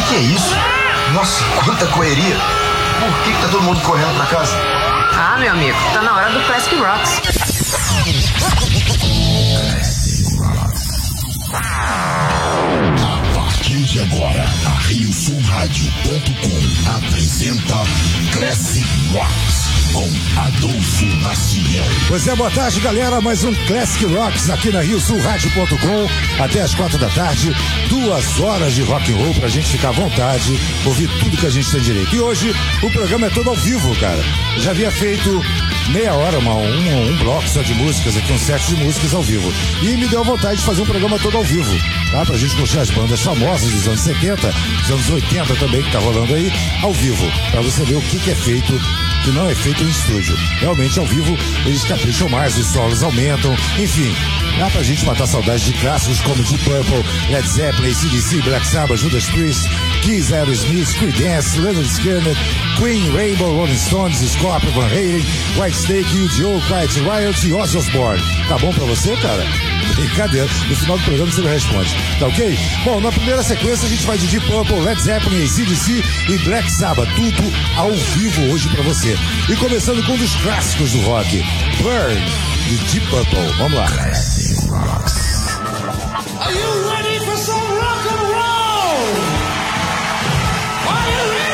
Que é isso? Nossa, quanta correria. Por que tá todo mundo correndo pra casa? Ah, meu amigo, tá na hora do Classic Rocks. A partir de agora, a RioSulRádio.com apresenta Classic Rocks com Adolfo Maciel. Pois é, boa tarde, galera. Mais um Classic Rocks aqui na RioSulRádio.com até as 4 da tarde. 2 horas de rock and roll pra gente ficar à vontade, ouvir tudo que a gente tem direito. E hoje o programa é todo ao vivo, cara. Eu já havia feito meia hora, um bloco só de músicas aqui, um set de músicas ao vivo. E me deu vontade de fazer um programa todo ao vivo, tá? Pra gente curtir as bandas famosas dos anos 70, dos anos 80 também, que tá rolando aí, ao vivo. Pra você ver o que é feito, que não é feito em estúdio. Realmente, ao vivo, eles capricham mais, os solos aumentam, enfim. Dá pra gente matar saudade de clássicos como Deep Purple, Led Zeppelin, AC/DC, Black Sabbath, Judas Priest, Kiss, Aerosmith, Creedence, Leonard Skinner, Queen, Rainbow, Rolling Stones, Scorpion, Van Halen, Whitesnake, U2, Quiet Riot e Ozzy Osbourne. Tá bom pra você, cara? Brincadeira. No final do programa você me responde. Tá ok? Bom, na primeira sequência a gente vai de Deep Purple, Led Zeppelin, AC/DC e Black Sabbath. Tudo ao vivo hoje pra você. E começando com um dos clássicos do rock, Burn, de Deep Purple. Vamos lá. Are you ready for some rock and roll? Are you ready?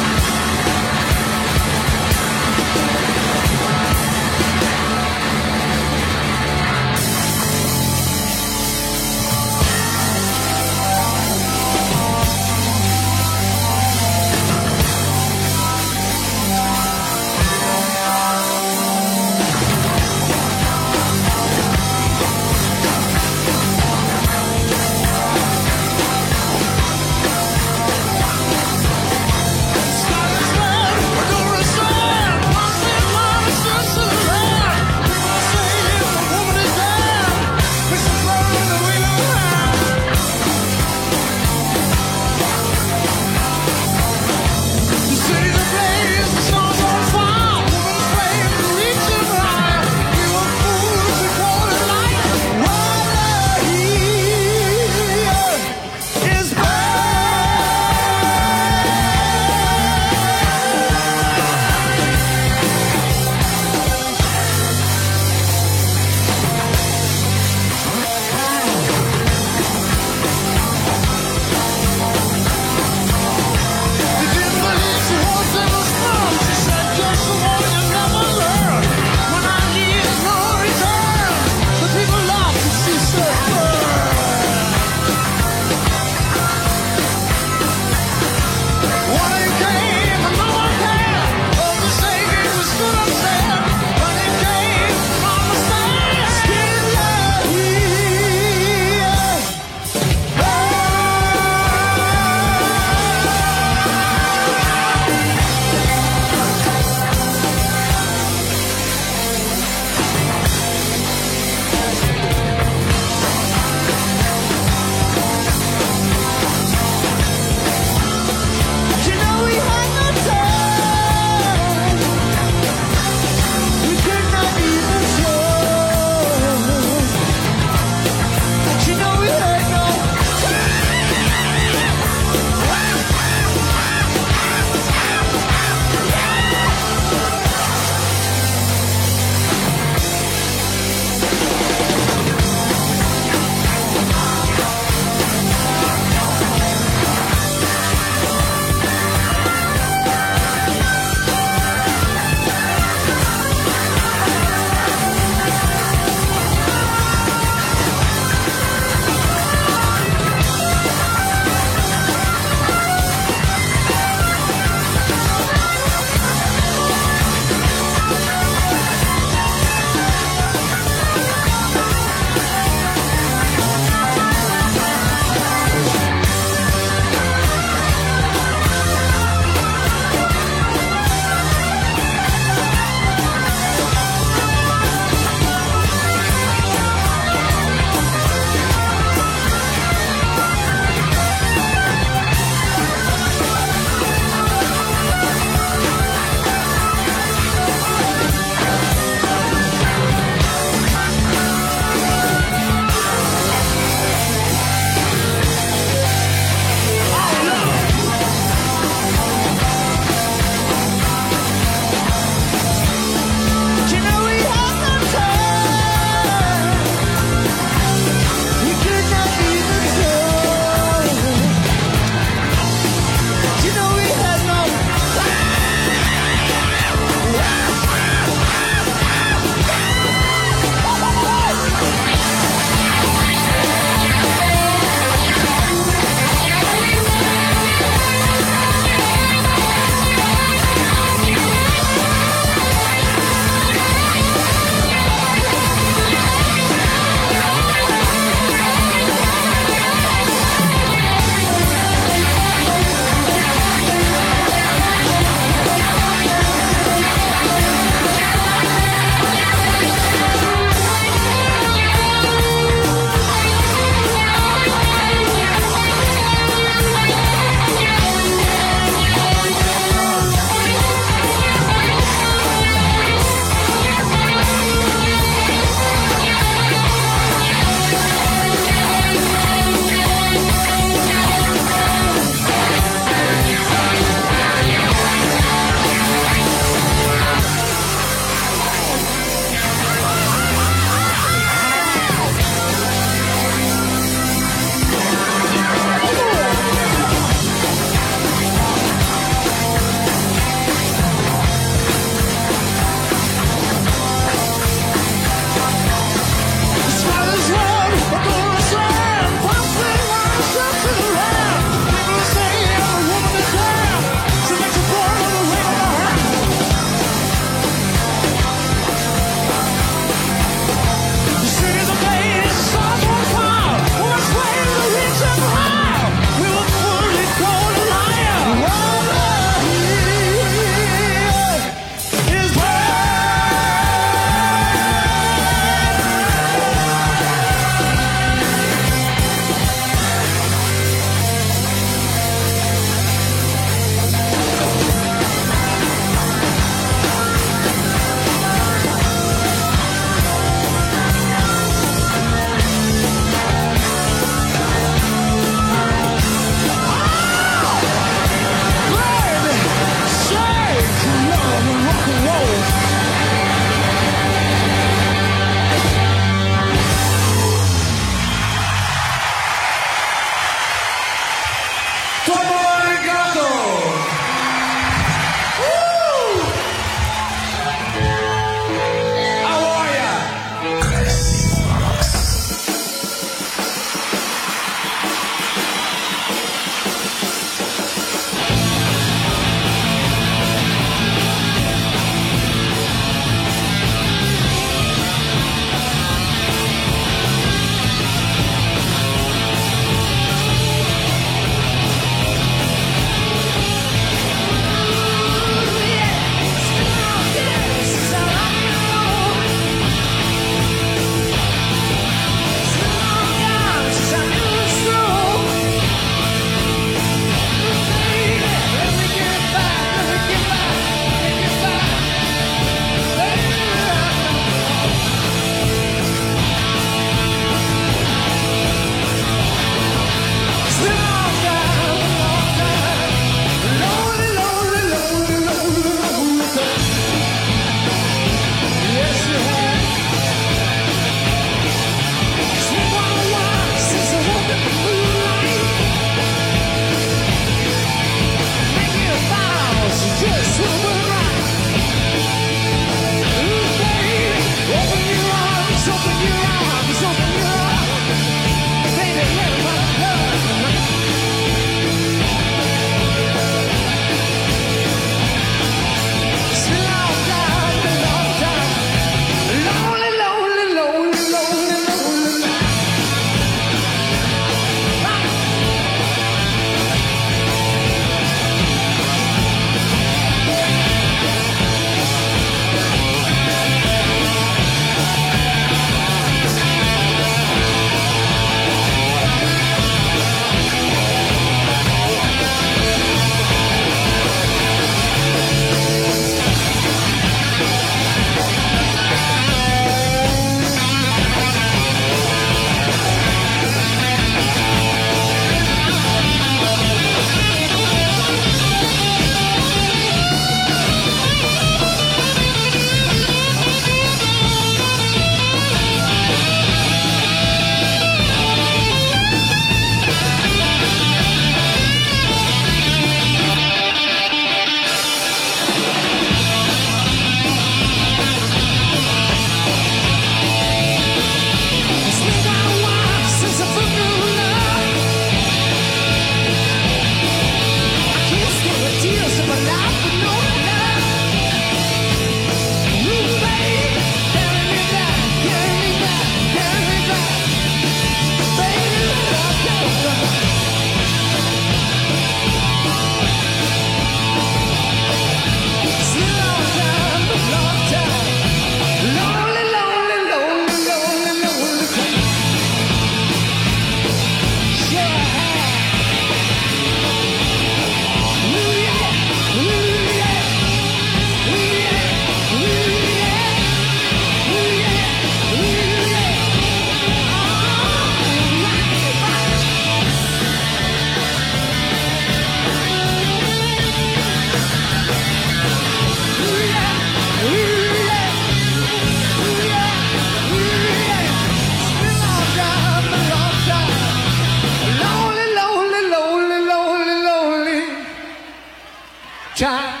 Cha-cha.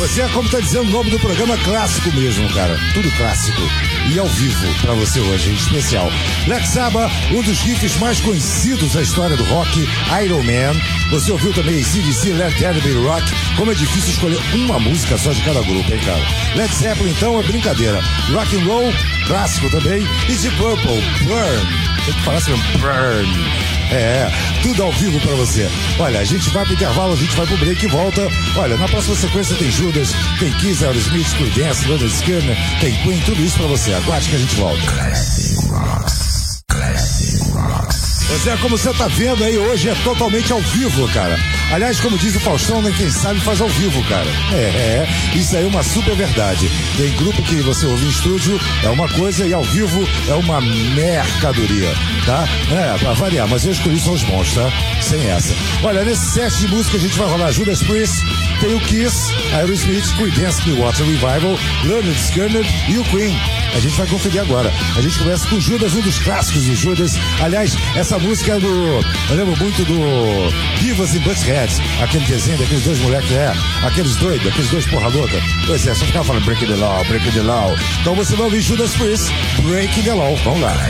Pois é, como tá dizendo o nome do programa, clássico mesmo, cara. Tudo clássico. E ao vivo pra você hoje, em especial. Black Sabbath, um dos riffs mais conhecidos da história do rock, Iron Man. Você ouviu também AC/DC, Let There Be Rock. Como é difícil escolher uma música só de cada grupo, hein, cara? Led Zeppelin, então, é brincadeira. Rock and Roll, clássico também. E Deep Purple, Burn. Tem que falar assim, Burn. É, tudo ao vivo pra você. Olha, a gente vai pro intervalo, a gente vai pro break e volta. Olha, na próxima sequência tem Judas, tem Kiss, Aerosmith, Creedence, Leonard Skinner, tem Queen, tudo isso pra você. Aguarde que a gente volta. Classic Rocks. Classic Rocks. Pois é, como você tá vendo aí, hoje é totalmente ao vivo, cara. Aliás, como diz o Faustão, né, quem sabe faz ao vivo, cara. Isso aí é uma super verdade. Tem grupo que você ouve em estúdio, é uma coisa, e ao vivo é uma mercadoria, tá? Pra variar, mas eu escolhi só os bons, tá? Sem essa. Olha, nesse set de música a gente vai rolar Judas Priest, tem o Kiss, Aerosmith, Creedence Clearwater Revival, Leonard Skinner e o Queen. A gente vai conferir agora. A gente começa com Judas, um dos clássicos do Judas. Aliás, essa música é do... Eu lembro muito do Beavis and Butthead, aquele desenho daqueles dois moleques, aqueles doidos, aqueles dois porra louca. Pois é, só ficava falando Breaking the Law, Breaking the Law. Então você vai ouvir Judas Priest, Breaking the Law. Vamos lá.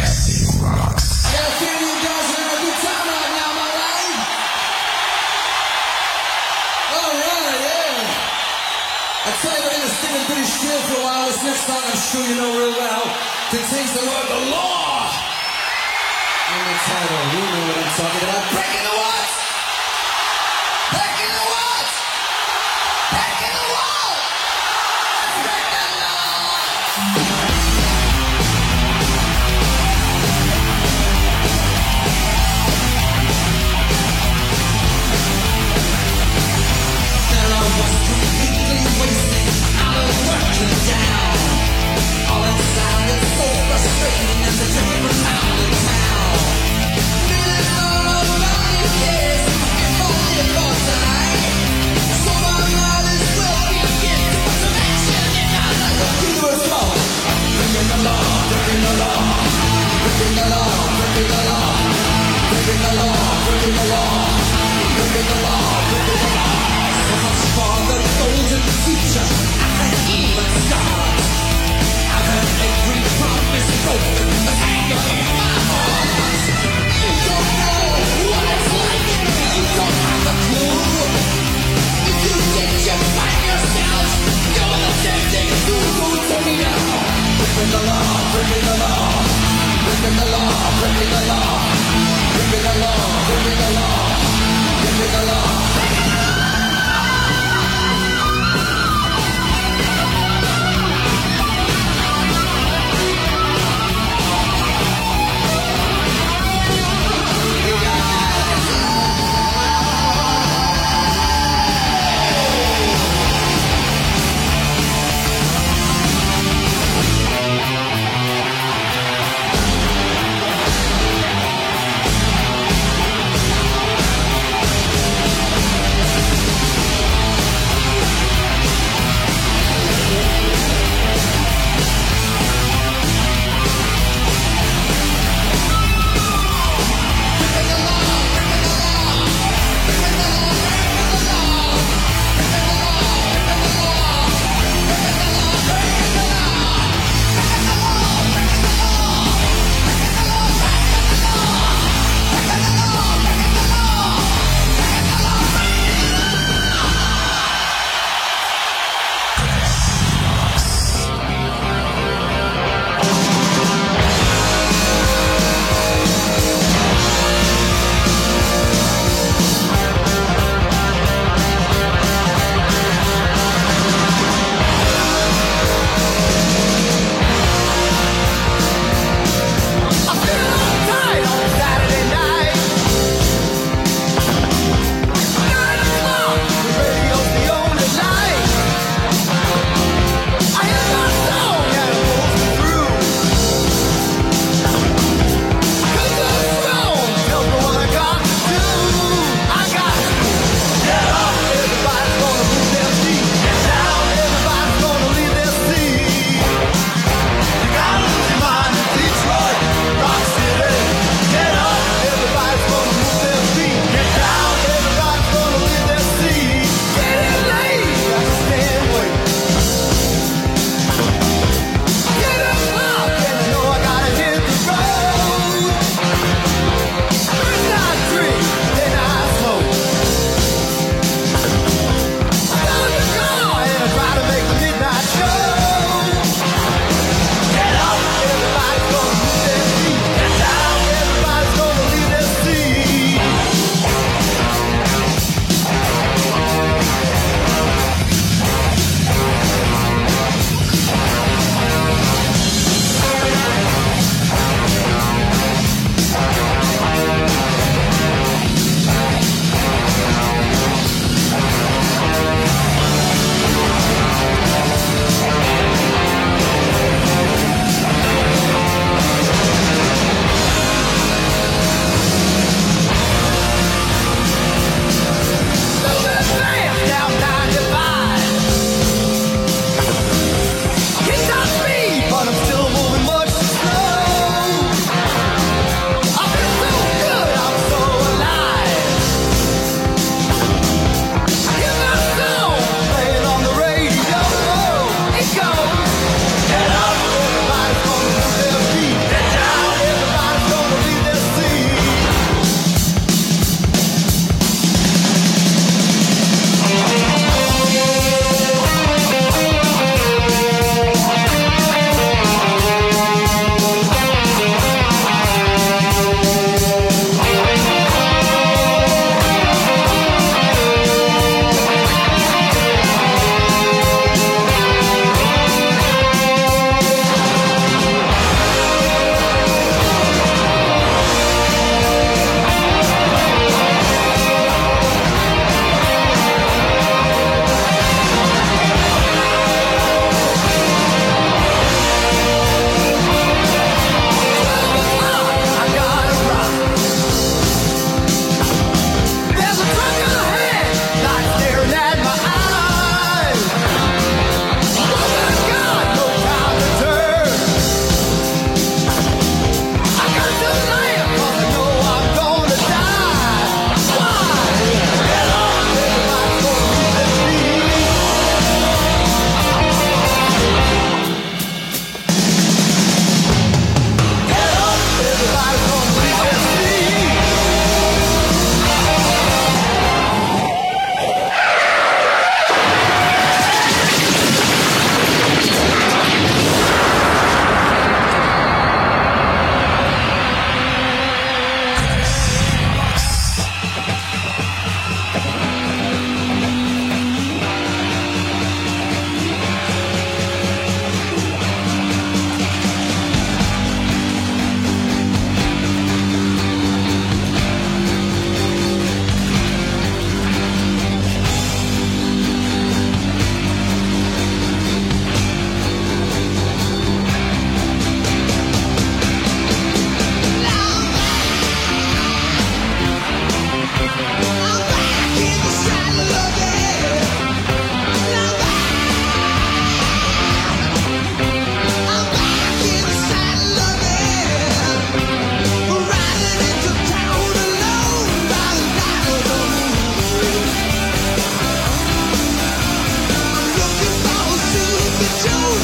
I tell you, we're going to stick and pretty still for a while. This next song, I'm sure you know real well, contains the word "the law" in the title. You know what I'm talking about. Breaking the what? Breaking the what? Breaking the wall. Breaking the law. There I was completely wasted, out of working down. All inside is so frustrating as I took it from town to town. Feeling all nobody cares if I live or die. So I might as well begin to put some action in my life. You do it slow. Breaking the law, breaking the law, breaking the law, breaking the law, breaking the law, breaking the law, breaking the law, breaking the law. So much for the golden future. I can't even start. I've had every promise broken, but anger in my heart. You don't know what it's like. You don't have a clue. If you did, you find yourself doing the same thing you do to me now. Breaking the law, breaking the law, breaking the law, breaking the law, breaking the law, breaking the law, breaking the law.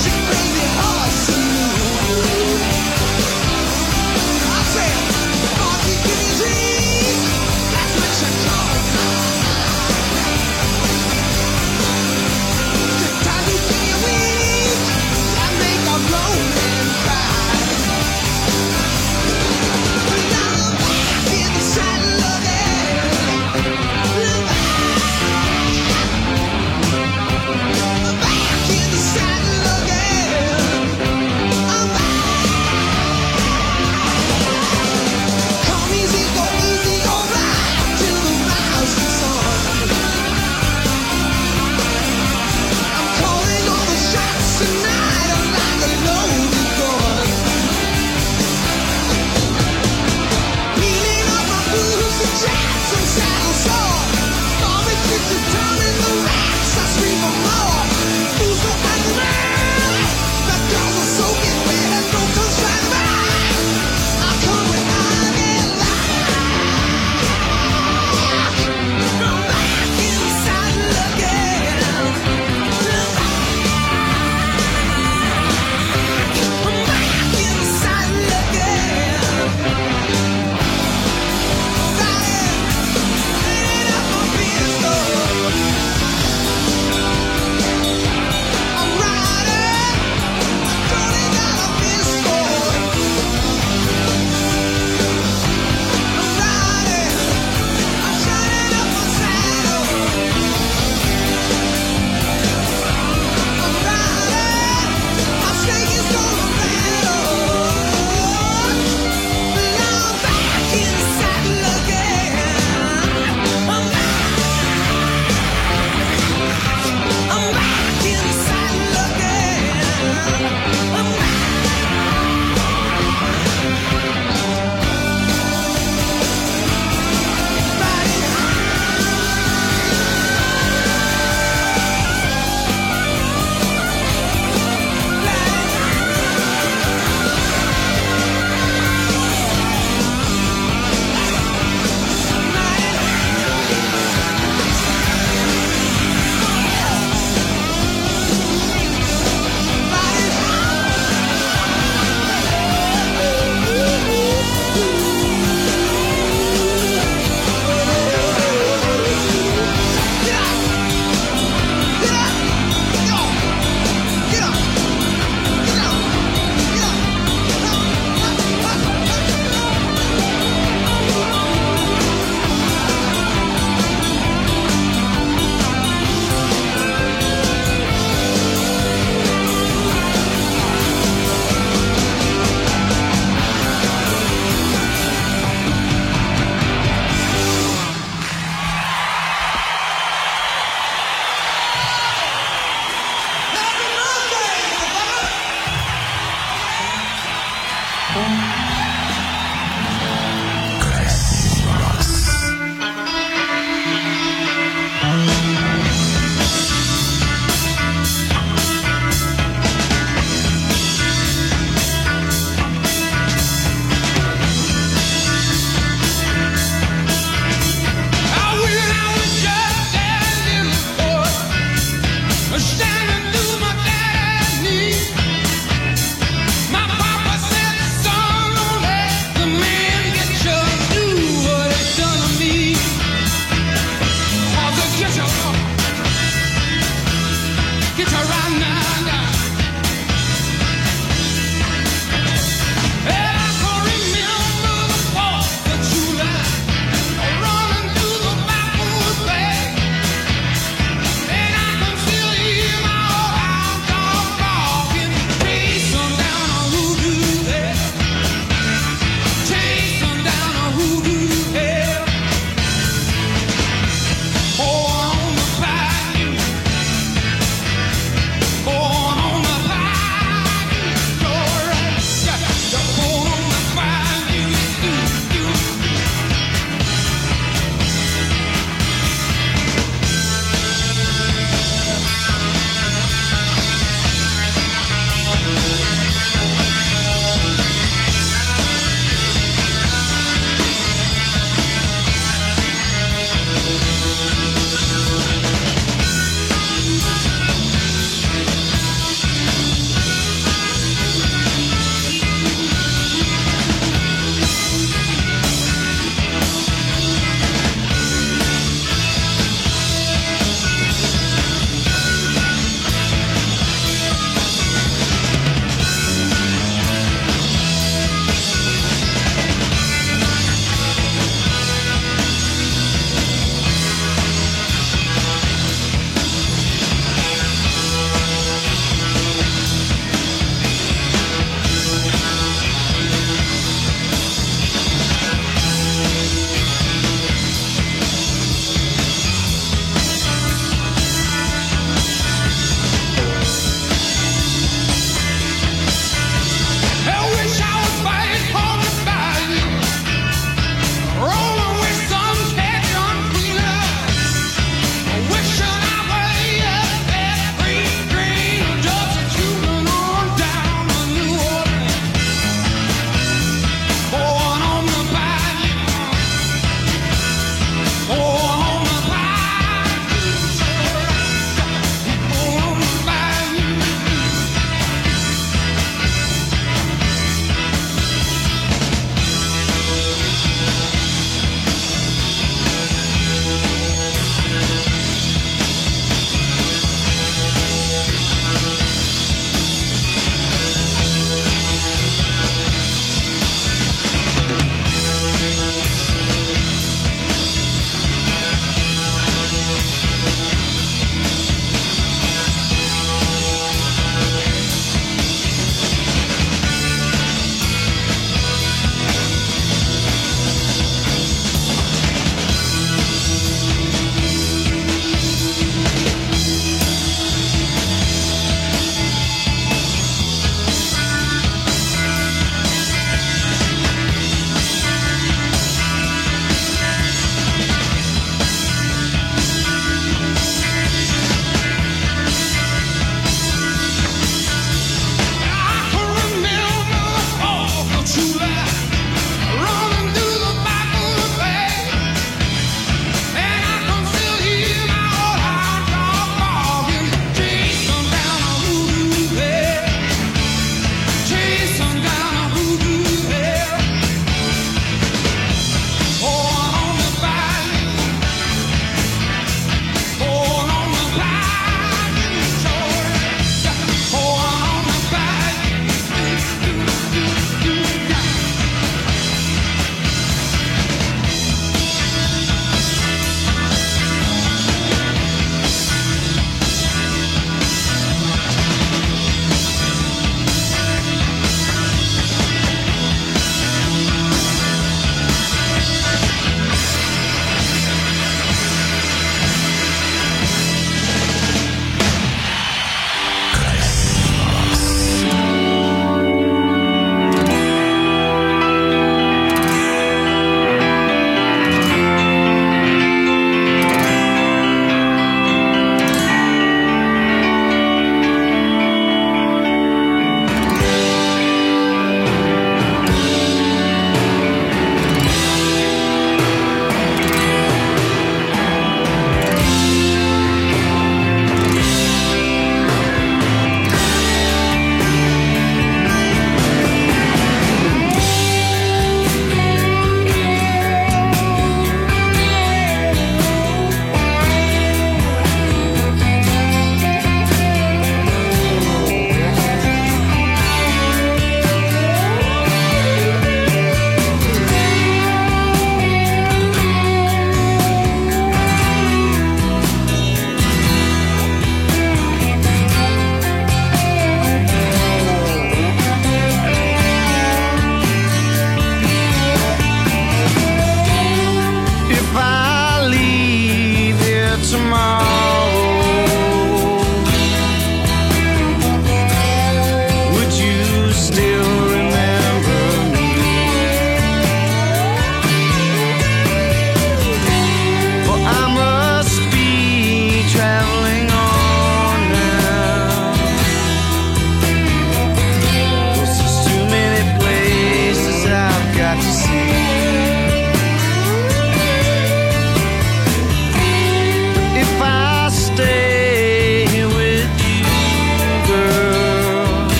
Back in the saddle again.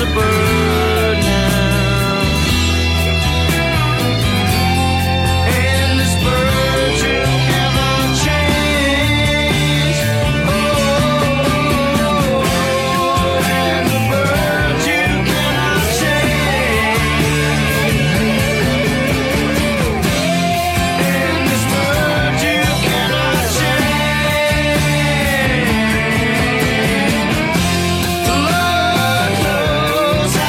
a bird now. And this bird you cannot change. Oh, and the bird you cannot change. And this bird you cannot change. Lord knows how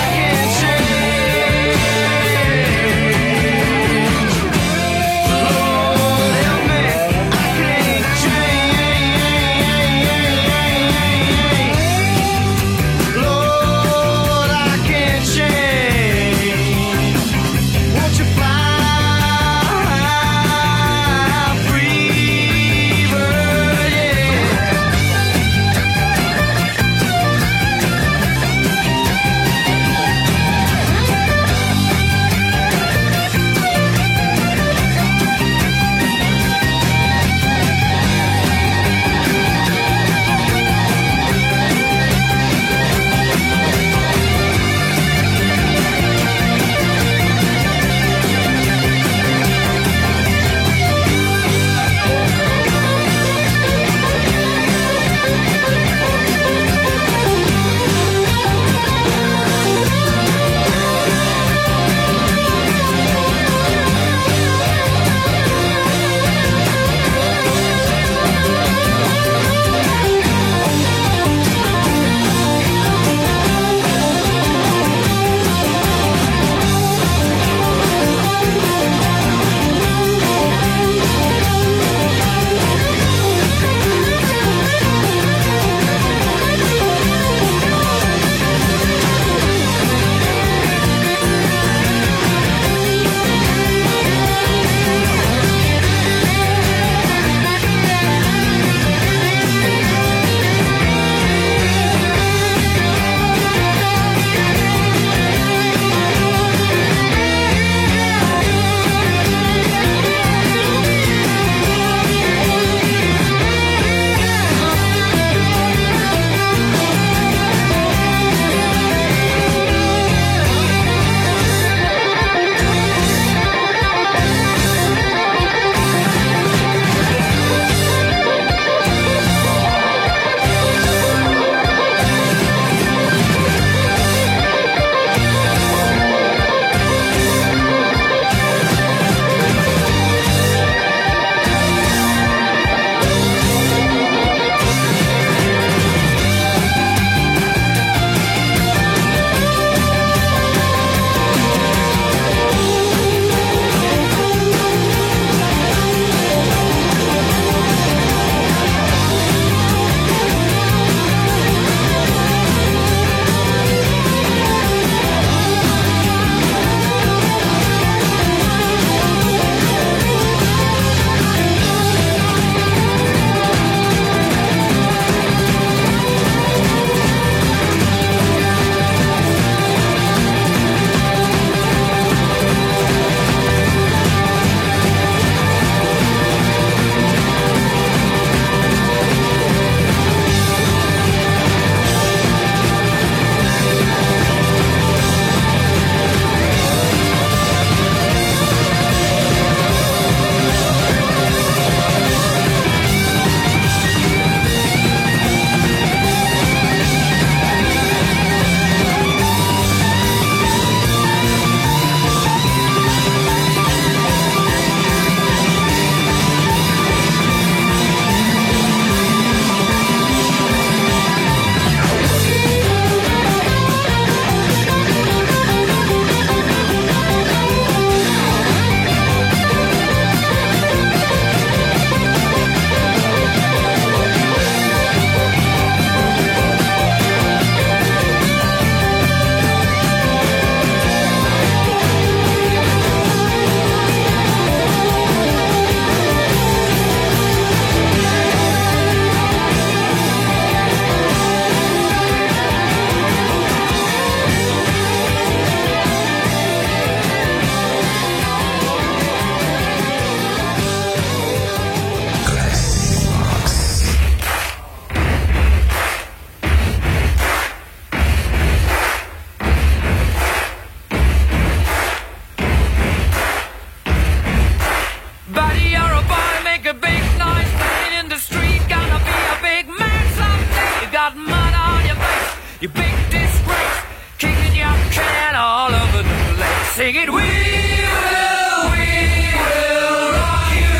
sing it. We will rock you.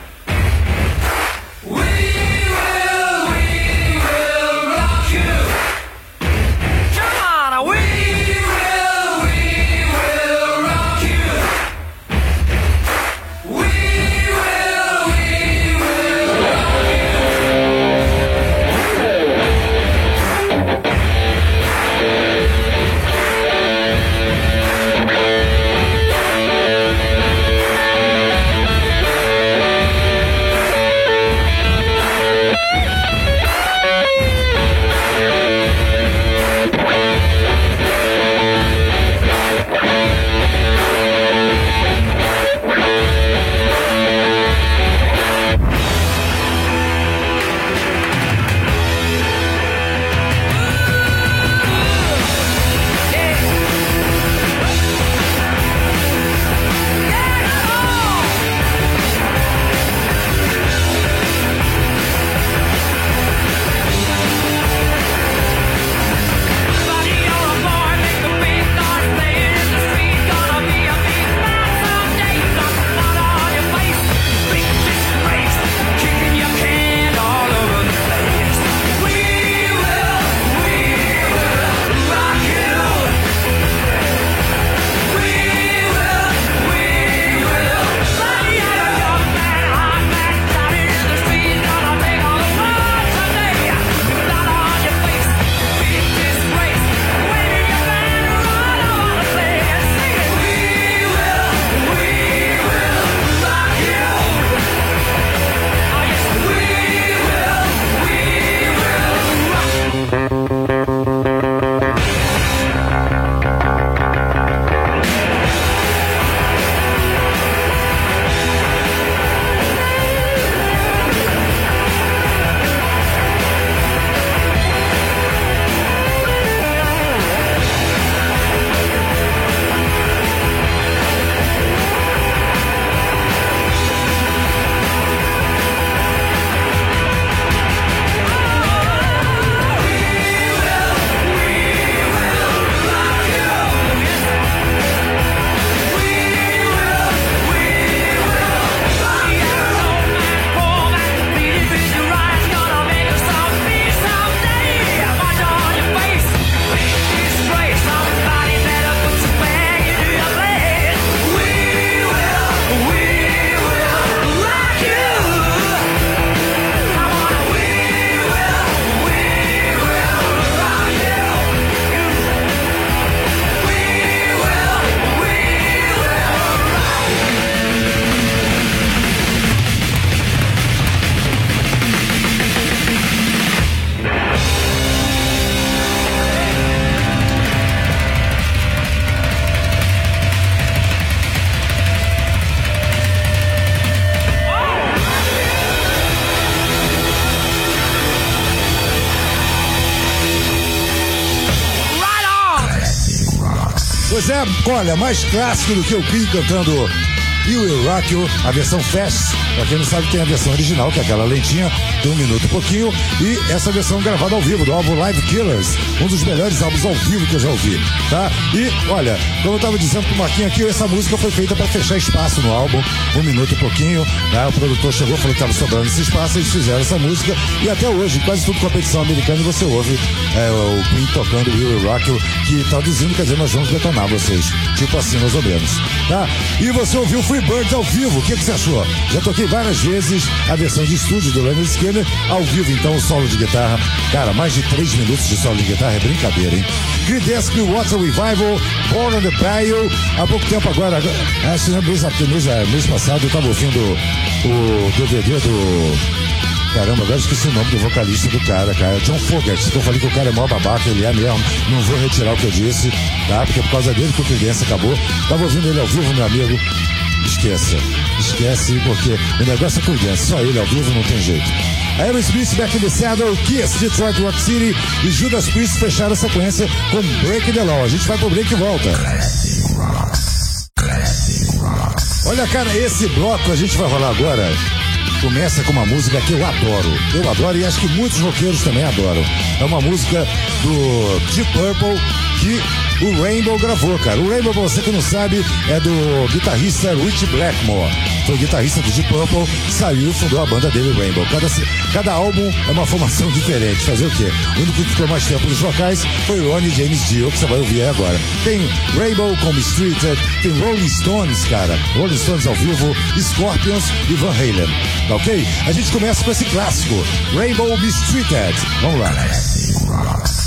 We will rock you. Come on, we will rock you. We will Pois é, olha, mais clássico do que o Queen cantando You Will Rock You, a versão Fast. Pra quem não sabe, tem a versão original, que é aquela lentinha, de 1 minuto e pouquinho, e essa versão gravada ao vivo, do álbum Live Killers, um dos melhores álbuns ao vivo que eu já ouvi, tá? E, olha, como eu tava dizendo pro Marquinhos aqui, essa música foi feita pra fechar espaço no álbum, 1 minuto e pouquinho, né? O produtor chegou e falou que tava sobrando esse espaço, eles fizeram essa música, e até hoje, quase tudo competição americana, você ouve o Queen tocando You Will Rock You, que traduzindo quer dizer, nós vamos detonar vocês, tipo assim, mais ou menos, tá? E você ouviu Freebirds ao vivo, o que você achou? Já toquei várias vezes a versão de estúdio do Leonard Skinner, ao vivo então o solo de guitarra, cara, mais de 3 minutos de solo de guitarra é brincadeira, hein? Creedence Clearwater Revival, Born on the Bayou, há pouco tempo agora, acho que mês passado eu tava ouvindo o DVD do... Caramba, agora esqueci o nome do vocalista do cara, John Fogerty, que eu falei que o cara é mó babaca, ele é mesmo, não vou retirar o que eu disse, tá? Porque por causa dele que o Creedence acabou, tava ouvindo ele ao vivo, meu amigo, esquece, porque o negócio é Creedence, só ele ao vivo não tem jeito. Aerosmith, Back in the Saddle, Kiss, Detroit Rock City e Judas Priest fecharam a sequência com Break the Law. A gente vai pro break e volta. Olha, cara, esse bloco a gente vai rolar agora. Começa com uma música que eu adoro e acho que muitos roqueiros também adoram. É uma música do Deep Purple que o Rainbow gravou, cara. O Rainbow, pra você que não sabe, é do guitarrista Rich Blackmore. Foi guitarrista do Deep Purple, saiu e fundou a banda dele, Rainbow. Cada álbum é uma formação diferente. Fazer o quê? O único que ficou mais tempo nos vocais foi o Ronnie James Dio, que você vai ouvir agora. Tem Rainbow com Mistreated, tem Rolling Stones, cara. Rolling Stones ao vivo, Scorpions e Van Halen. Tá ok? A gente começa com esse clássico, Rainbow Mistreated. Vamos lá. Classic Rocks.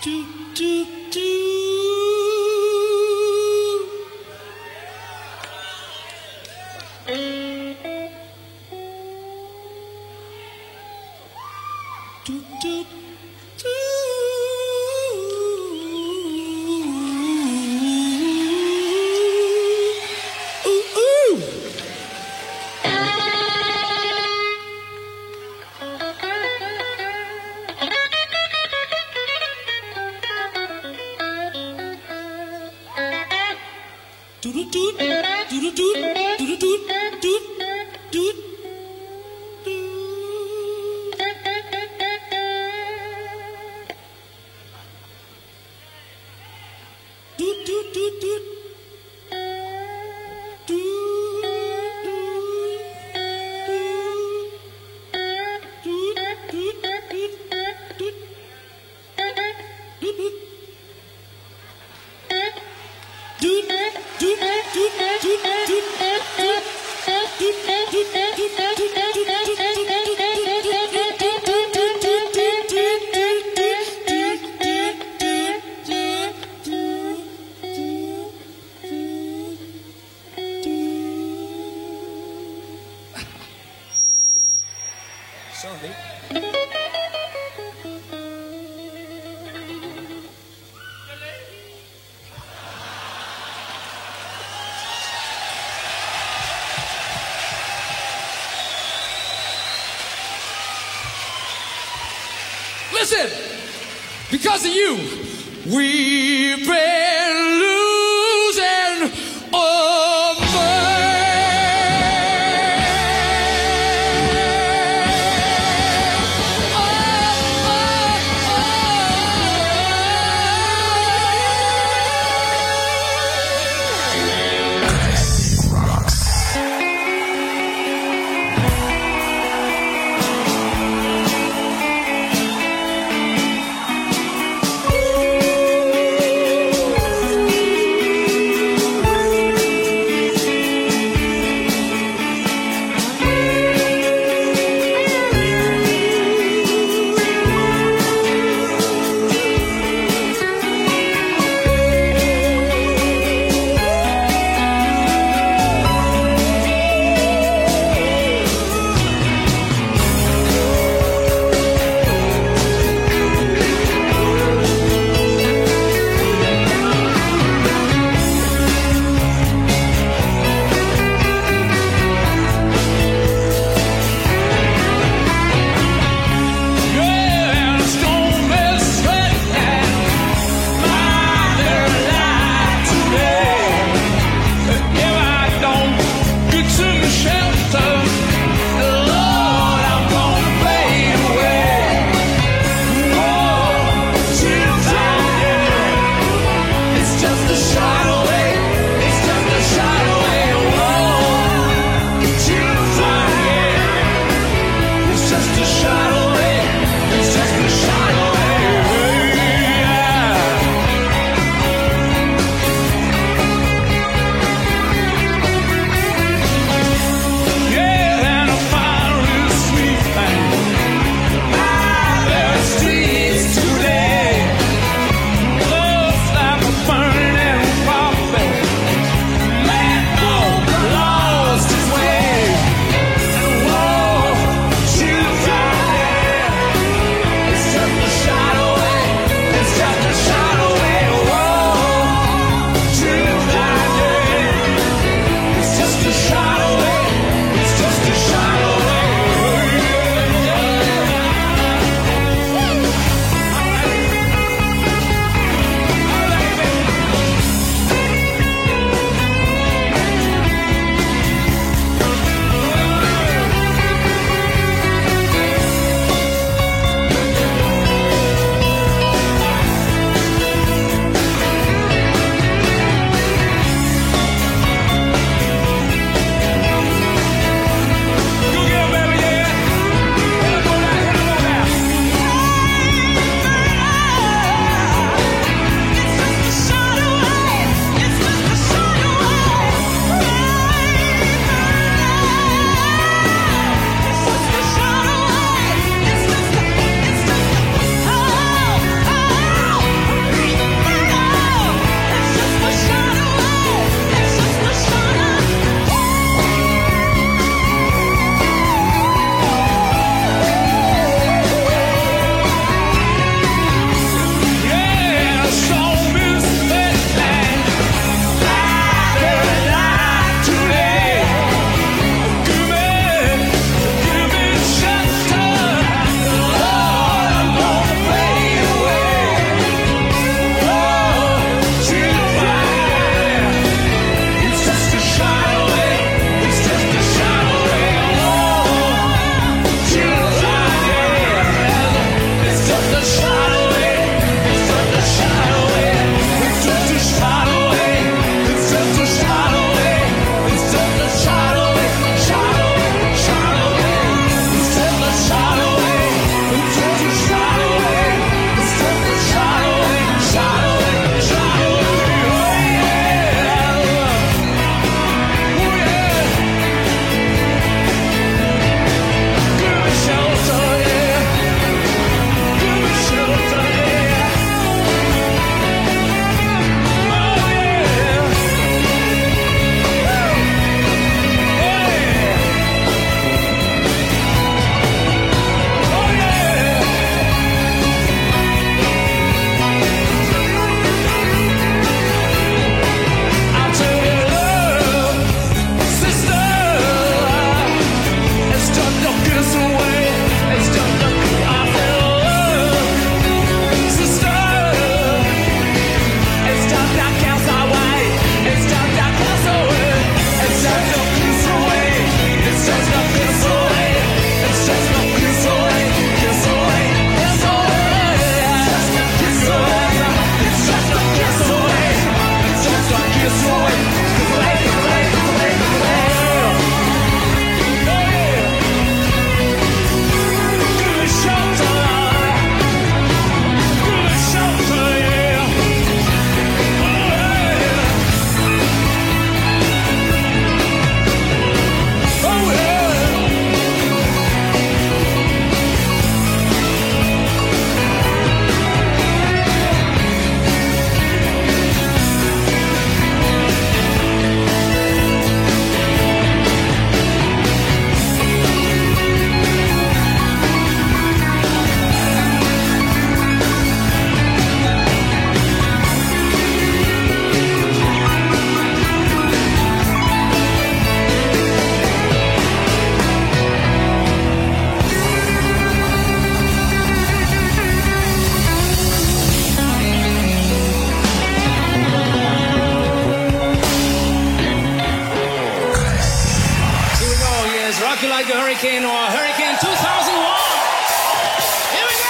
Listen, because of you, we've been losing hurricane or Hurricane 2001. Here we go!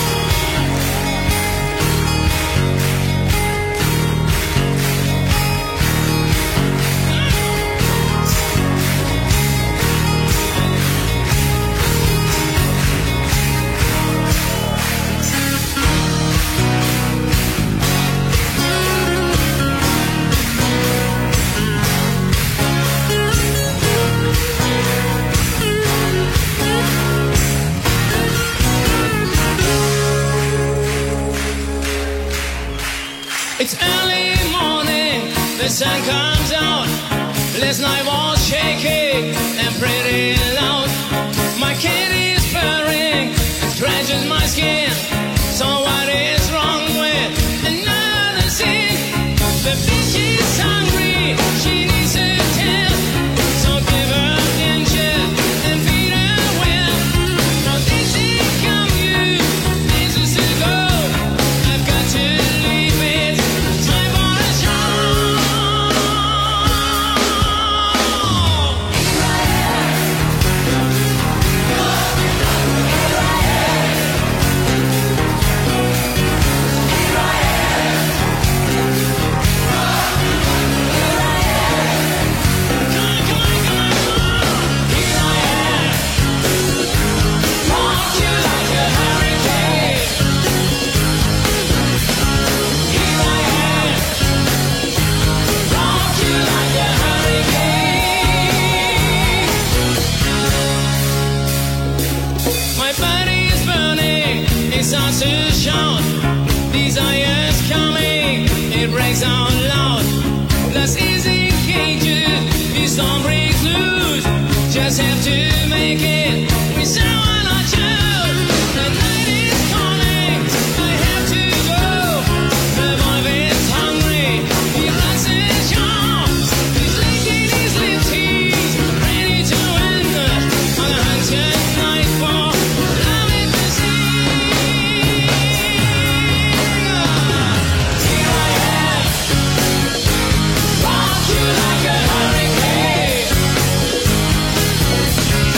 It's early morning, the sun comes out. Last night was shaky and pretty loud. My kid is purring, it scratches my skin. So what is wrong with another sin? The bitch is hungry, she needs a test. So give her attention and feed her well. Now this is come you, this is to go. I've got to leave it. Time for a show. My body is burning, it starts to shout. Desire's coming, it breaks out loud. That's easy cages, this storm breaks loose. Just have to make it with someone I choose. The night is calling, I have to go. The boy is hungry, he runs his jaw. He's licking his lips, he's ready to enter on a hunted night for love and to see. Here I am, rock you like a hurricane.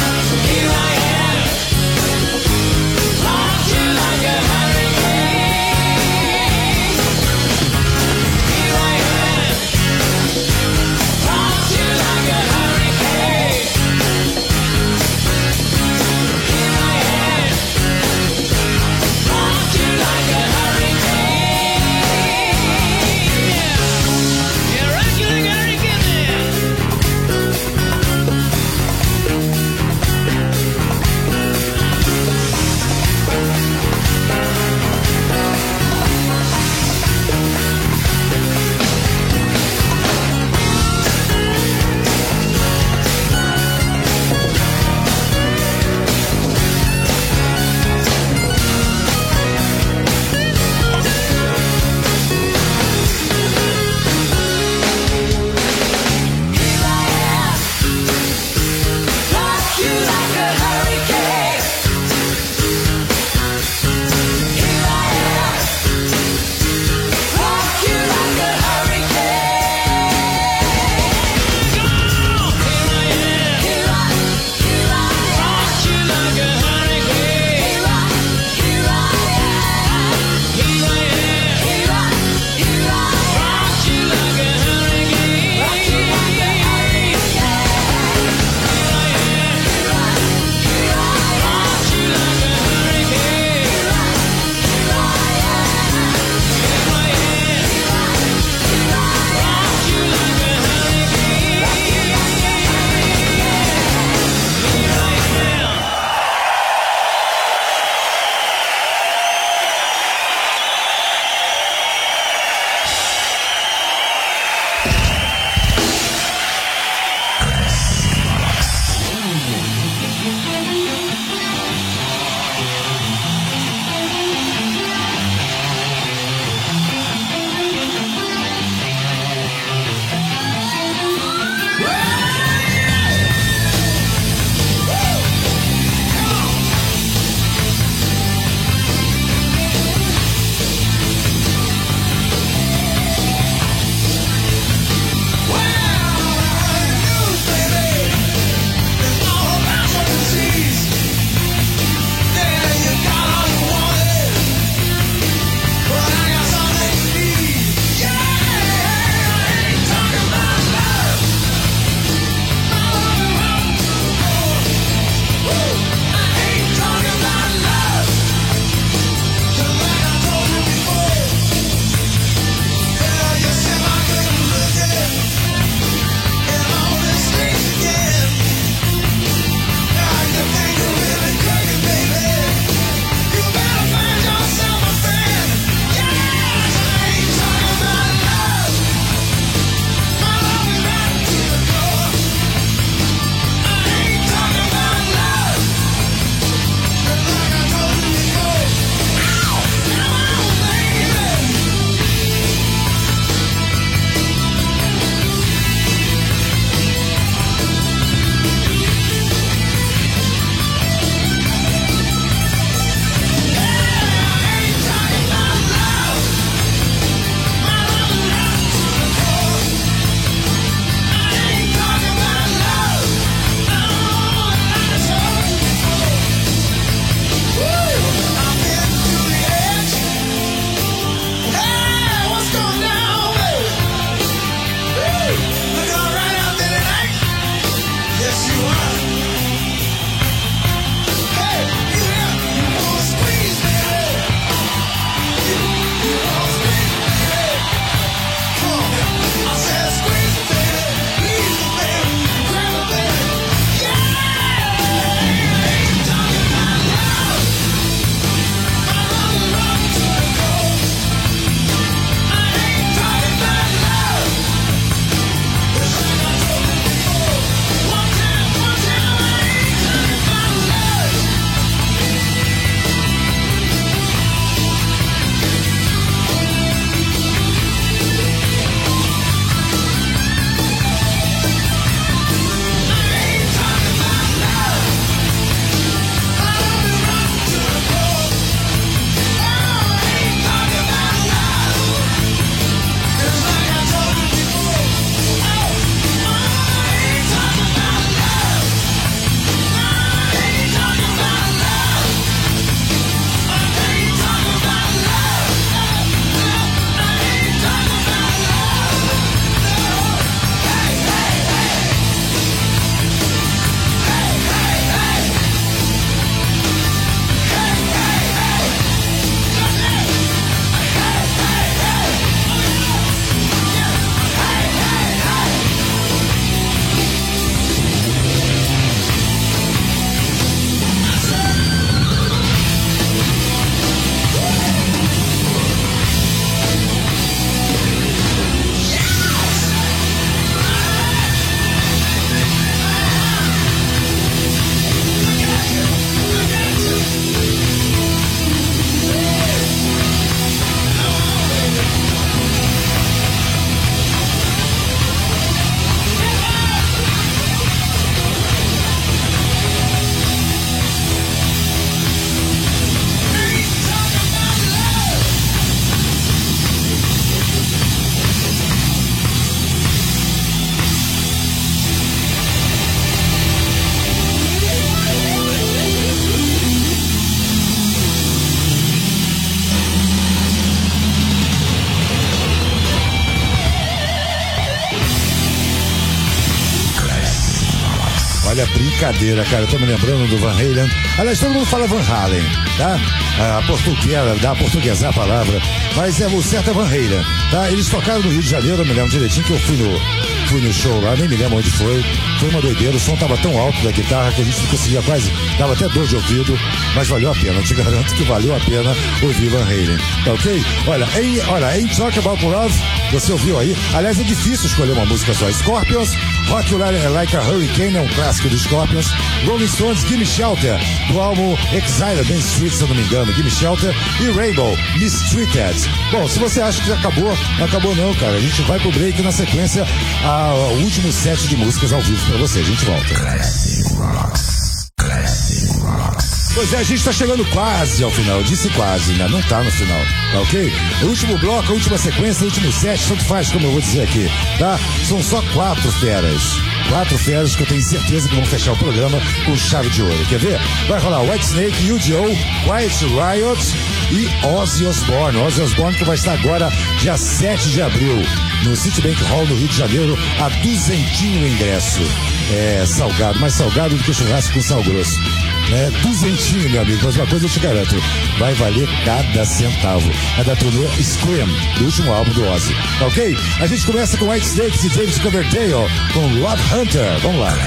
Olha, brincadeira, cara. Eu tô me lembrando do Van Halen. Aliás, todo mundo fala Van Halen, tá? A portuguesa, dá a portuguesar a palavra. Mas o certo é Van Halen, tá? Eles tocaram no Rio de Janeiro, eu me lembro direitinho que eu fui no show lá, nem me lembro onde foi. Foi uma doideira, o som tava tão alto da guitarra que a gente não conseguia quase, dava até dor de ouvido, mas valeu a pena, eu te garanto que valeu a pena ouvir Van Halen, tá ok? Olha, em Talk About Love, você ouviu aí? Aliás, é difícil escolher uma música só. Scorpions, Rock You Like a Hurricane, é um clássico dos Scorpions. Rolling Stones, Gimme Shelter, do álbum Exile Main Street, se eu não me engano, Gimme Shelter, e Rainbow, Mistreated. Bom, se você acha que já acabou, não acabou não, cara. A gente vai pro break na sequência, o último set de músicas ao vivo pra você. A gente volta. Classic Rocks. Classic Rocks. Pois é, a gente tá chegando quase ao final. Eu disse quase, né? Não tá no final, tá ok? O último bloco, a última sequência, o último set, tanto faz como eu vou dizer aqui, tá? São só 4 feras. 4 feras que eu tenho certeza que vão fechar o programa com chave de ouro. Quer ver? Vai rolar Whitesnake, UGO, Quiet Riot e Ozzy Osbourne. Ozzy Osbourne que vai estar agora dia 7 de abril no Citibank Hall no Rio de Janeiro a $200 o ingresso. É salgado, mais salgado do que churrasco com sal grosso. É $200, meu amigo, mas uma coisa eu te garanto, vai valer cada centavo. É da turnê Scream, do último álbum do Ozzy, tá ok? A gente começa com Whitesnake e James Coverdale com Love Hunter, vamos lá.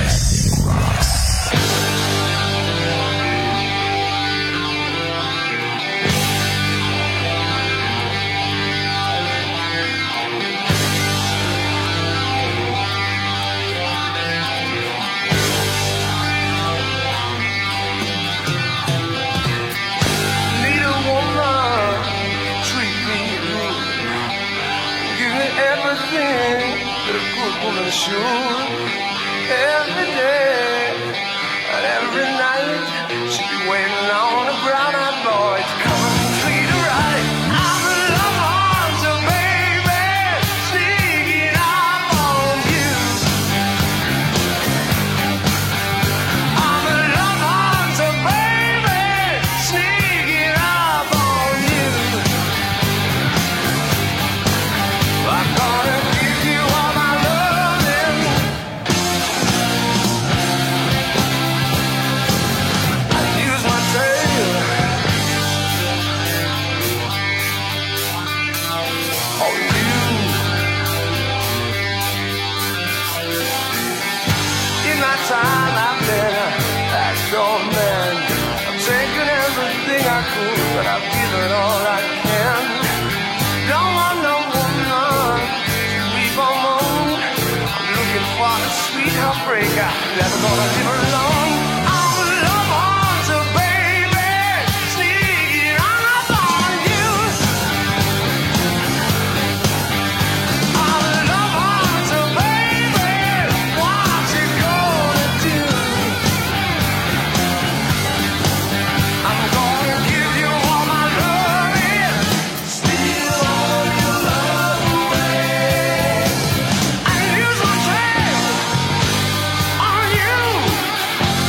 Should every day and every night she'd be waiting on a brown-eyed boy to come and treat her right. I'm a love hunter, baby, sneaking up on you. I'm a love hunter, baby, sneaking up on you. I'm gonna give you all my love. Time I've been a grown man. I'm taking everything I could, but I've given all I can. Don't want no woman to weep or moan. I'm looking for a sweet heartbreaker, never gonna leave her alone. I'm a love hunter, baby, sneaking up on you. I'm a love hunter, baby, what you gonna do? I'm gonna give you all my loving, steal all your love away, and use my trade on you.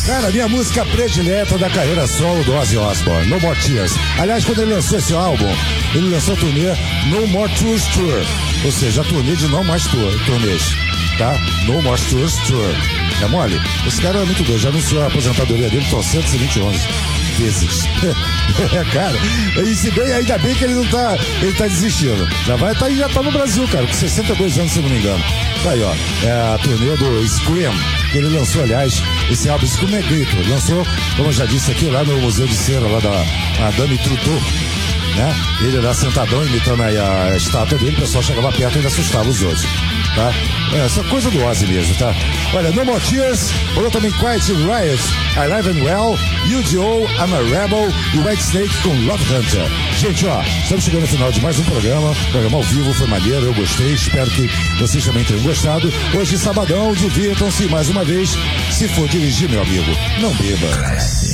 Cara, minha música predileta da carreira solo do Ozzy Osbourne, No More Tears. Aliás, quando ele lançou esse álbum, ele lançou a turnê No More Tours Tour. Ou seja, a turnê de não mais turnês, tá? No More Tours Tour. É mole? Esse cara é muito doido, já anunciou a aposentadoria dele, são 121 vezes. Cara, e se bem, ainda bem que ele tá desistindo. Já tá no Brasil, cara, com 62 anos, se eu não me engano. Tá aí, ó, é a turnê do Scream, que ele lançou, aliás, esse álbum Scream é grito. Lançou, como eu já disse aqui, lá no Museu de Cera, lá da Madame Trudeau, né? Ele lá sentadão, imitando aí a estátua dele, o pessoal chegava perto e ainda assustava os outros, tá? Essa coisa do Ozzy mesmo, tá? Olha, No More Tears, falou também Quiet Riot, Alive and Well, UDO, I'm a Rebel e White Snake com Love Hunter. Gente, ó, estamos chegando ao final de mais um programa ao vivo, foi maneiro, eu gostei, espero que vocês também tenham gostado. Hoje, sabadão, divirtam-se mais uma vez. Se for dirigir, meu amigo, não beba.